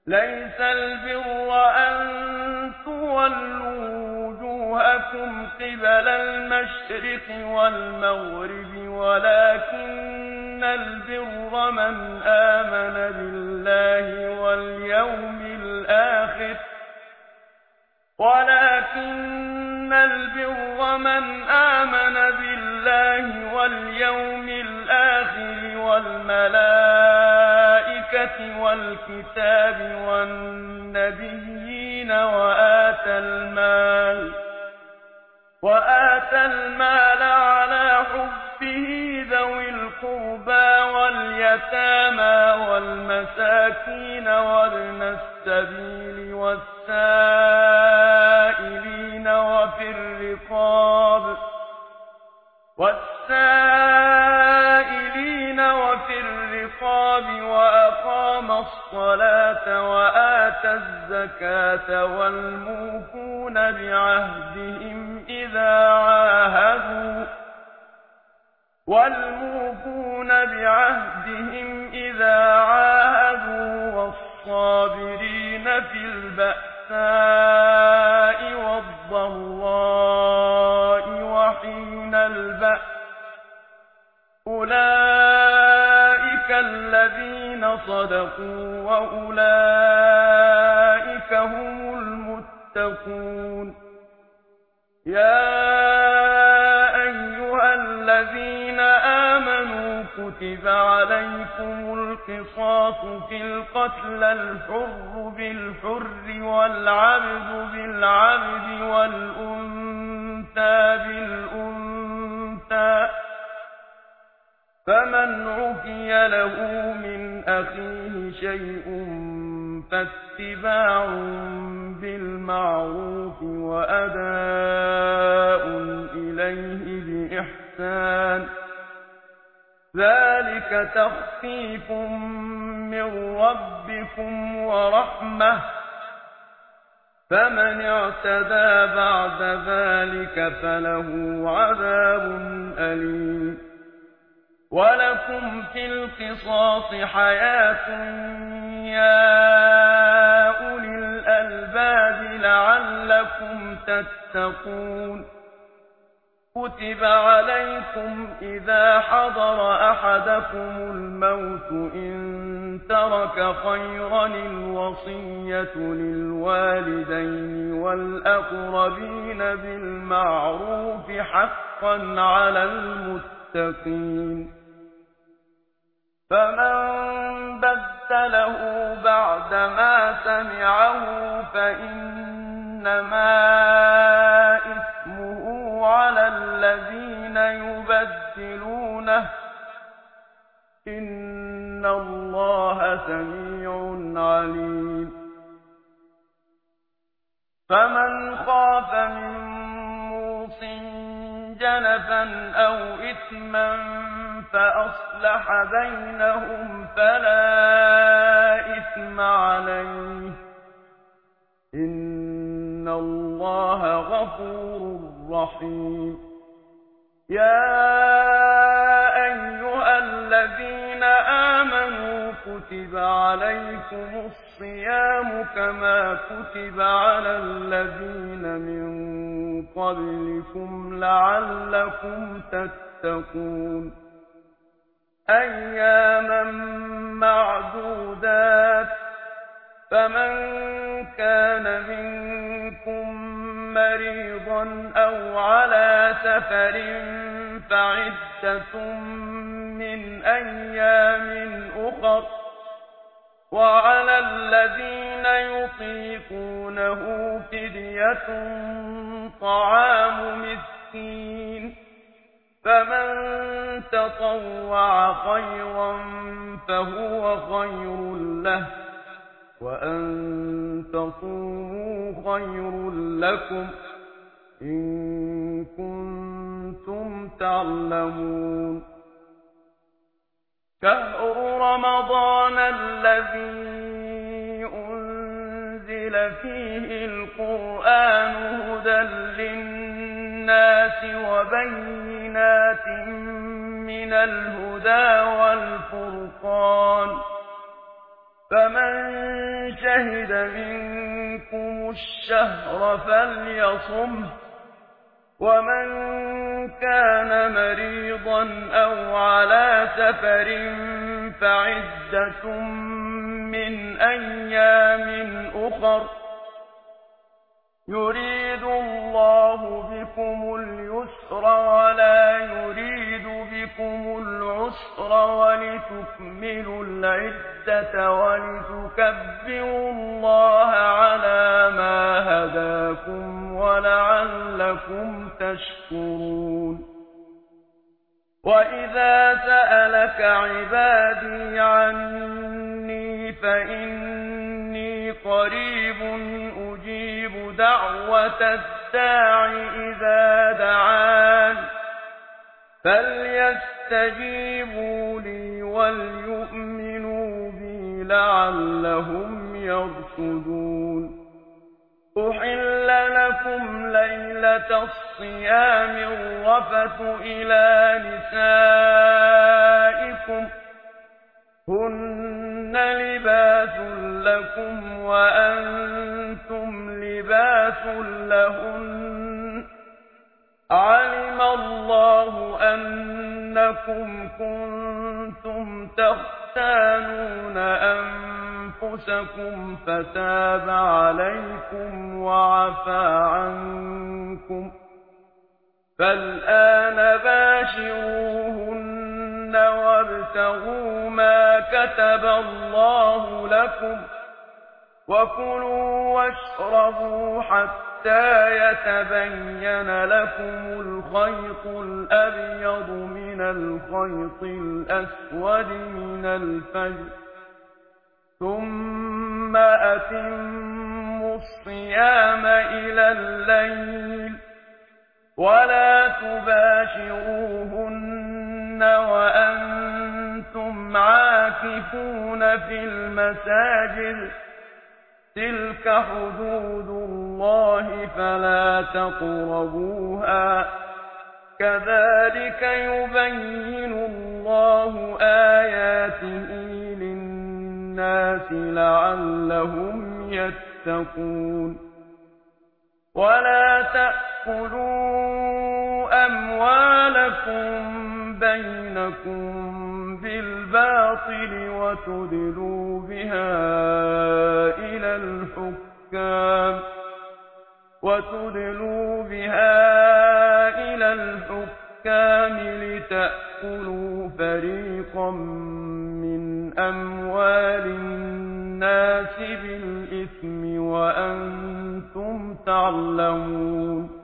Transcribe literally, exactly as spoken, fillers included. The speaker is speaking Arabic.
ليس البر أن تولوا وجوهكم قبل المشرق والمغرب ولكن البر من آمن بالله واليوم الآخر ولكن البر من آمن بالله واليوم الآخر والملائكة والكتاب والنبيين وآتى المال وآتى المال على حبه ذوي القربى واليتامى والمساكين وابن السبيل والسائلين وفي الرقاب والسائلين وفي الرقاب وأقام الصلاة وآتى الزكاة والموفون بعهدهم إذا عاهدوا والموفون بعهدهم إذا عاهدوا والصابرين في البأساء والضراء وحين البأس أولئك الذين صدقوا وأولئك هم المتقون يا أيها الذين آمنوا كتب عليكم القصاص في القتل الحر بالحر والعبد بالعبد والأنثى بالأنثى فمن عفي له من أخيه شيء فاتباع بالمعروف وأداء إليه بإحسان ذلك تخفيف من ربكم ورحمة فمن اعتدى بعد ذلك فله عذاب أليم ولكم في القصاص حياة يا أولي الألباب لعلكم تتقون كتب عليكم إذا حضر أحدكم الموت إن ترك خيرا الوصية للوالدين والأقربين بالمعروف حقا على المتقين فمن بدله بعدما سمعه فإنما إثمه على الذين يبدلونه إن الله سميع عليم فمن خاف من موصٍ جنفا أو إثما فأصلح بينهم فلا إثم عليه إن الله غفور رحيم يا أيها الذين آمنوا كتب عليكم الصيام كما كتب على الذين من قبلكم لعلكم تتقون أياما معدودات فمن كان منكم مريضا أو على سفر فعدة من أيام أخر وعلى الذين يطيقونه فدية طعام مسكين فمن تطوع خيرا فهو خير له وأن تصوموا خير لكم إن كنتم تعلمون شهر رمضان الذي أنزل فيه القرآن هدى للناس وبينات من الهدى والفرقان فمن شهد منكم الشهر فليصمه، ومن كان مريضا أو على سفر فعدة من أيام أخر، يريد الله بكم اليسر ولا يريد بكم العسر، ولتكملوا العدة ولتكبروا الله على ما هداكم ولعلكم تشكرون. وإذا سألك عبادي عني فإني قريب أجيب دعوة الداع إذا دعان، فليستجيبوا لي وليؤمنوا بي لعلهم يرشدون. أحل لكم ليلة الصيام الرفث إلى نسائكم، هن لباس لكم وأنتم لباس لهن، علم الله أنكم كنتم تختانون أنفسكم فتاب عليكم وعفى عنكم، فالآن باشروهن وابتغوا ما كتب الله لكم، وكلوا واشربوا حتى يتبين لكم الخيط الأبيض من الخيط الأسود من الفجر، ثم أتموا الصيام إلى الليل، ولا تباشروهن وأنتم عاكفون في المساجد، تلك حدود الله فلا تقربوها، كذلك يبين الله آياته للناس لعلهم يتقون. ولا تأكلوا أموالكم بينكم بالباطل وتدلوا بها إلى الحكام وتدلوا بها إلى الحكام لتأكلوا فريقا من أموال الناس بالإثم وأنتم تعلمون.